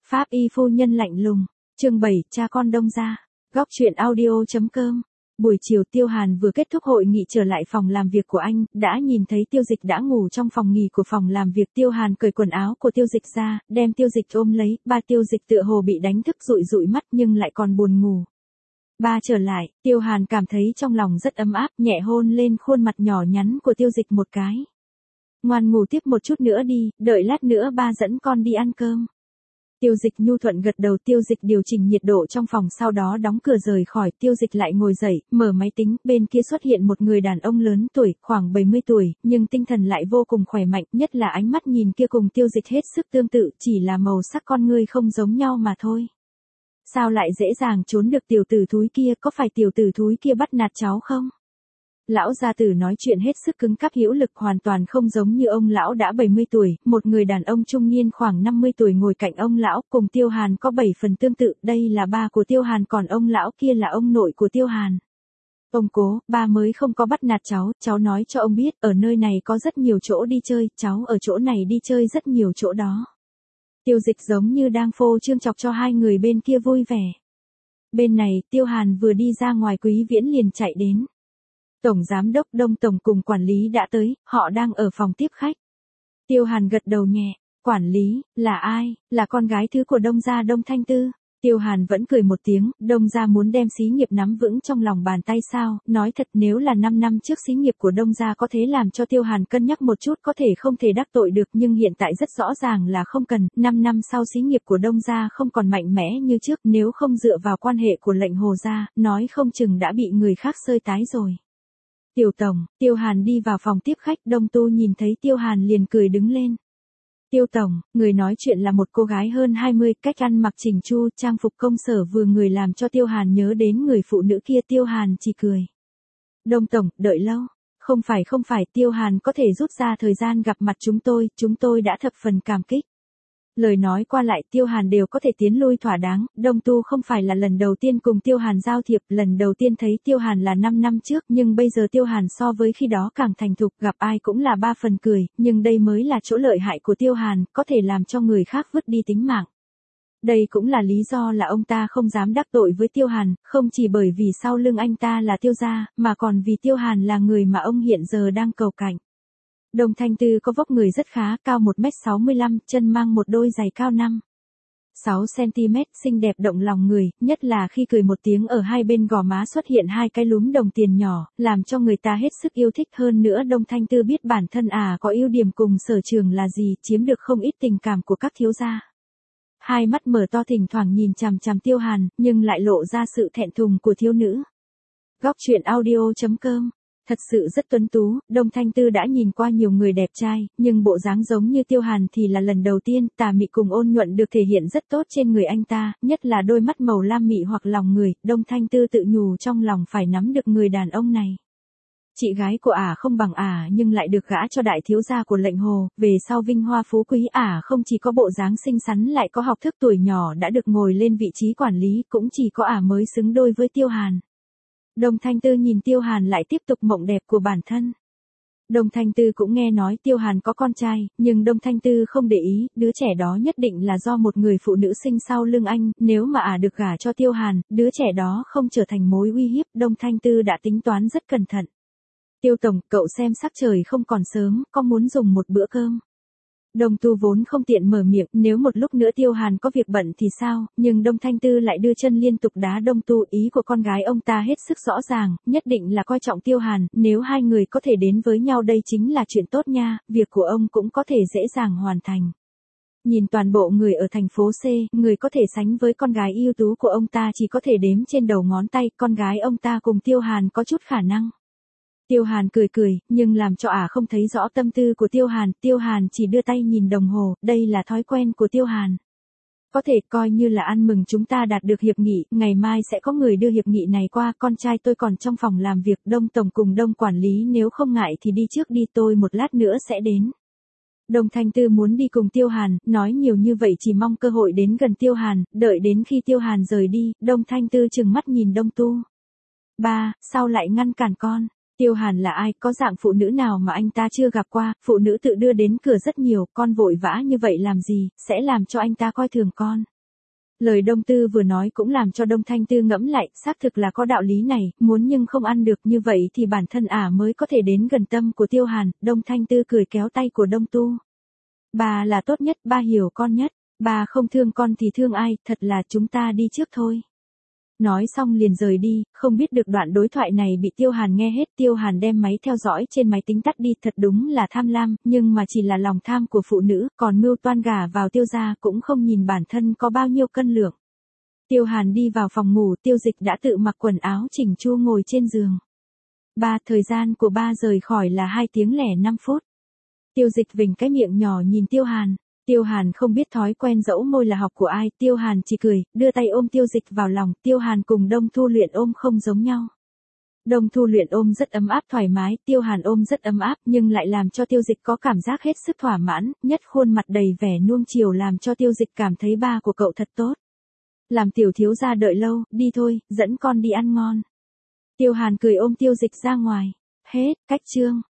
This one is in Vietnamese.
Pháp y phu nhân lạnh lùng. Chương 7, cha con Đông gia. Góc truyện audio.com. Buổi chiều Tiêu Hàn vừa kết thúc hội nghị trở lại phòng làm việc của anh, đã nhìn thấy Tiêu Dịch đã ngủ trong phòng nghỉ của phòng làm việc. Tiêu Hàn cởi quần áo của Tiêu Dịch ra, đem Tiêu Dịch ôm lấy, ba Tiêu Dịch tựa hồ bị đánh thức dụi dụi mắt nhưng lại còn buồn ngủ. Ba trở lại, Tiêu Hàn cảm thấy trong lòng rất ấm áp, nhẹ hôn lên khuôn mặt nhỏ nhắn của Tiêu Dịch một cái. Ngoan ngủ tiếp một chút nữa đi, đợi lát nữa ba dẫn con đi ăn cơm. Tiêu Dịch nhu thuận gật đầu. Tiêu Dịch điều chỉnh nhiệt độ trong phòng, sau đó đóng cửa rời khỏi. Tiêu Dịch lại ngồi dậy, mở máy tính, bên kia xuất hiện một người đàn ông lớn tuổi, khoảng 70 tuổi, nhưng tinh thần lại vô cùng khỏe mạnh, nhất là ánh mắt nhìn kia cùng Tiêu Dịch hết sức tương tự, chỉ là màu sắc con ngươi không giống nhau mà thôi. Sao lại dễ dàng trốn được tiểu tử thúi kia, có phải tiểu tử thúi kia bắt nạt cháu không? Lão gia tử nói chuyện hết sức cứng cáp hữu lực, hoàn toàn không giống như ông lão đã 70 tuổi, một người đàn ông trung niên khoảng 50 tuổi ngồi cạnh ông lão, cùng Tiêu Hàn có 7 phần tương tự, đây là ba của Tiêu Hàn, còn ông lão kia là ông nội của Tiêu Hàn. Ông cố, ba mới không có bắt nạt cháu nói cho ông biết, ở nơi này có rất nhiều chỗ đi chơi, cháu ở chỗ này đi chơi rất nhiều chỗ đó. Tiêu Dịch giống như đang phô trương chọc cho hai người bên kia vui vẻ. Bên này, Tiêu Hàn vừa đi ra ngoài, Quý Viễn liền chạy đến. Tổng giám đốc Đông tổng cùng quản lý đã tới, họ đang ở phòng tiếp khách. Tiêu Hàn gật đầu nhẹ. Quản lý, là ai? Là con gái thứ của Đông gia Đông Thanh Tư. Tiêu Hàn vẫn cười một tiếng. Đông gia muốn đem xí nghiệp nắm vững trong lòng bàn tay sao? Nói thật, nếu là 5 năm trước xí nghiệp của Đông gia có thể làm cho Tiêu Hàn cân nhắc một chút, có thể không thể đắc tội được, nhưng hiện tại rất rõ ràng là không cần. 5 năm sau xí nghiệp của Đông gia không còn mạnh mẽ như trước, nếu không dựa vào quan hệ của lệnh Hồ gia, nói không chừng đã bị người khác xơi tái rồi. Tiểu tổng. Tiêu Hàn đi vào phòng tiếp khách, Đông Tu nhìn thấy Tiêu Hàn liền cười đứng lên. Tiêu tổng, người nói chuyện là một cô gái hơn 20, cách ăn mặc chỉnh chu, trang phục công sở vừa người, làm cho Tiêu Hàn nhớ đến người phụ nữ kia. Tiêu Hàn chỉ cười. Đông tổng, đợi lâu. Không phải, Tiêu Hàn có thể rút ra thời gian gặp mặt chúng tôi đã thập phần cảm kích. Lời nói qua lại Tiêu Hàn đều có thể tiến lui thỏa đáng. Đông Tu không phải là lần đầu tiên cùng Tiêu Hàn giao thiệp, lần đầu tiên thấy Tiêu Hàn là 5 năm trước, nhưng bây giờ Tiêu Hàn so với khi đó càng thành thục, gặp ai cũng là 3 phần cười, nhưng đây mới là chỗ lợi hại của Tiêu Hàn, có thể làm cho người khác vứt đi tính mạng. Đây cũng là lý do là ông ta không dám đắc tội với Tiêu Hàn, không chỉ bởi vì sau lưng anh ta là Tiêu gia, mà còn vì Tiêu Hàn là người mà ông hiện giờ đang cầu cạnh. Đông Thanh Tư có vóc người rất khá, cao 1m65, chân mang một đôi giày cao 5-6cm, xinh đẹp động lòng người, nhất là khi cười một tiếng, ở hai bên gò má xuất hiện hai cái lúm đồng tiền nhỏ, làm cho người ta hết sức yêu thích. Hơn nữa Đông Thanh Tư biết bản thân có ưu điểm cùng sở trường là gì, chiếm được không ít tình cảm của các thiếu gia. Hai mắt mở to thỉnh thoảng nhìn chằm chằm Tiêu Hàn, nhưng lại lộ ra sự thẹn thùng của thiếu nữ. Góc truyện audio.com. Thật sự rất tuấn tú. Đông Thanh Tư đã nhìn qua nhiều người đẹp trai, nhưng bộ dáng giống như Tiêu Hàn thì là lần đầu tiên. Tà mị cùng ôn nhuận được thể hiện rất tốt trên người anh ta, nhất là đôi mắt màu lam mị hoặc lòng người. Đông Thanh Tư tự nhủ trong lòng phải nắm được người đàn ông này. Chị gái của không bằng nhưng lại được gả cho đại thiếu gia của lệnh Hồ, về sau vinh hoa phú quý. Không chỉ có bộ dáng xinh xắn, lại có học thức, tuổi nhỏ đã được ngồi lên vị trí quản lý, cũng chỉ có mới xứng đôi với Tiêu Hàn. Đông Thanh Tư nhìn Tiêu Hàn lại tiếp tục mộng đẹp của bản thân. Đông Thanh Tư cũng nghe nói Tiêu Hàn có con trai, nhưng Đông Thanh Tư không để ý, đứa trẻ đó nhất định là do một người phụ nữ sinh sau lưng anh, nếu mà được gả cho Tiêu Hàn, đứa trẻ đó không trở thành mối uy hiếp. Đông Thanh Tư đã tính toán rất cẩn thận. Tiêu tổng, cậu xem sắc trời không còn sớm, có muốn dùng một bữa cơm? Đông Tu vốn không tiện mở miệng, nếu một lúc nữa Tiêu Hàn có việc bận thì sao, nhưng Đông Thanh Tư lại đưa chân liên tục đá Đông Tu. Ý của con gái ông ta hết sức rõ ràng, nhất định là coi trọng Tiêu Hàn, nếu hai người có thể đến với nhau đây chính là chuyện tốt nha, việc của ông cũng có thể dễ dàng hoàn thành. Nhìn toàn bộ người ở thành phố C, người có thể sánh với con gái ưu tú của ông ta chỉ có thể đếm trên đầu ngón tay, con gái ông ta cùng Tiêu Hàn có chút khả năng. Tiêu Hàn cười, nhưng làm cho không thấy rõ tâm tư của Tiêu Hàn. Tiêu Hàn chỉ đưa tay nhìn đồng hồ, đây là thói quen của Tiêu Hàn. Có thể coi như là ăn mừng chúng ta đạt được hiệp nghị, ngày mai sẽ có người đưa hiệp nghị này qua, con trai tôi còn trong phòng làm việc. Đông tổng cùng Đông quản lý nếu không ngại thì đi trước đi, tôi một lát nữa sẽ đến. Đông Thanh Tư muốn đi cùng Tiêu Hàn, nói nhiều như vậy chỉ mong cơ hội đến gần Tiêu Hàn, đợi đến khi Tiêu Hàn rời đi, Đông Thanh Tư trừng mắt nhìn Đông Tu. Ba, sao lại ngăn cản con? Tiêu Hàn là ai, có dạng phụ nữ nào mà anh ta chưa gặp qua, phụ nữ tự đưa đến cửa rất nhiều, con vội vã như vậy làm gì, sẽ làm cho anh ta coi thường con. Lời Đông Tư vừa nói cũng làm cho Đông Thanh Tư ngẫm lại, xác thực là có đạo lý này, muốn nhưng không ăn được như vậy thì bản thân mới có thể đến gần tâm của Tiêu Hàn. Đông Thanh Tư cười kéo tay của Đông Tu. Bà là tốt nhất, ba hiểu con nhất, bà không thương con thì thương ai, thật là chúng ta đi trước thôi. Nói xong liền rời đi, không biết được đoạn đối thoại này bị Tiêu Hàn nghe hết. Tiêu Hàn đem máy theo dõi trên máy tính tắt đi, thật đúng là tham lam, nhưng mà chỉ là lòng tham của phụ nữ, còn mưu toan gả vào Tiêu gia cũng không nhìn bản thân có bao nhiêu cân lượng. Tiêu Hàn đi vào phòng ngủ, Tiêu Dịch đã tự mặc quần áo chỉnh chu ngồi trên giường. Thời gian của ba rời khỏi là 2 tiếng lẻ 5 phút. Tiêu Dịch vểnh cái miệng nhỏ nhìn Tiêu Hàn. Tiêu Hàn không biết thói quen dẫu môi là học của ai, Tiêu Hàn chỉ cười, đưa tay ôm Tiêu Dịch vào lòng. Tiêu Hàn cùng Đông Thu Luyện ôm không giống nhau. Đông Thu Luyện ôm rất ấm áp thoải mái, Tiêu Hàn ôm rất ấm áp nhưng lại làm cho Tiêu Dịch có cảm giác hết sức thỏa mãn, nhất khuôn mặt đầy vẻ nuông chiều làm cho Tiêu Dịch cảm thấy ba của cậu thật tốt. Làm tiểu thiếu gia đợi lâu, đi thôi, dẫn con đi ăn ngon. Tiêu Hàn cười ôm Tiêu Dịch ra ngoài. Hết, cách chương.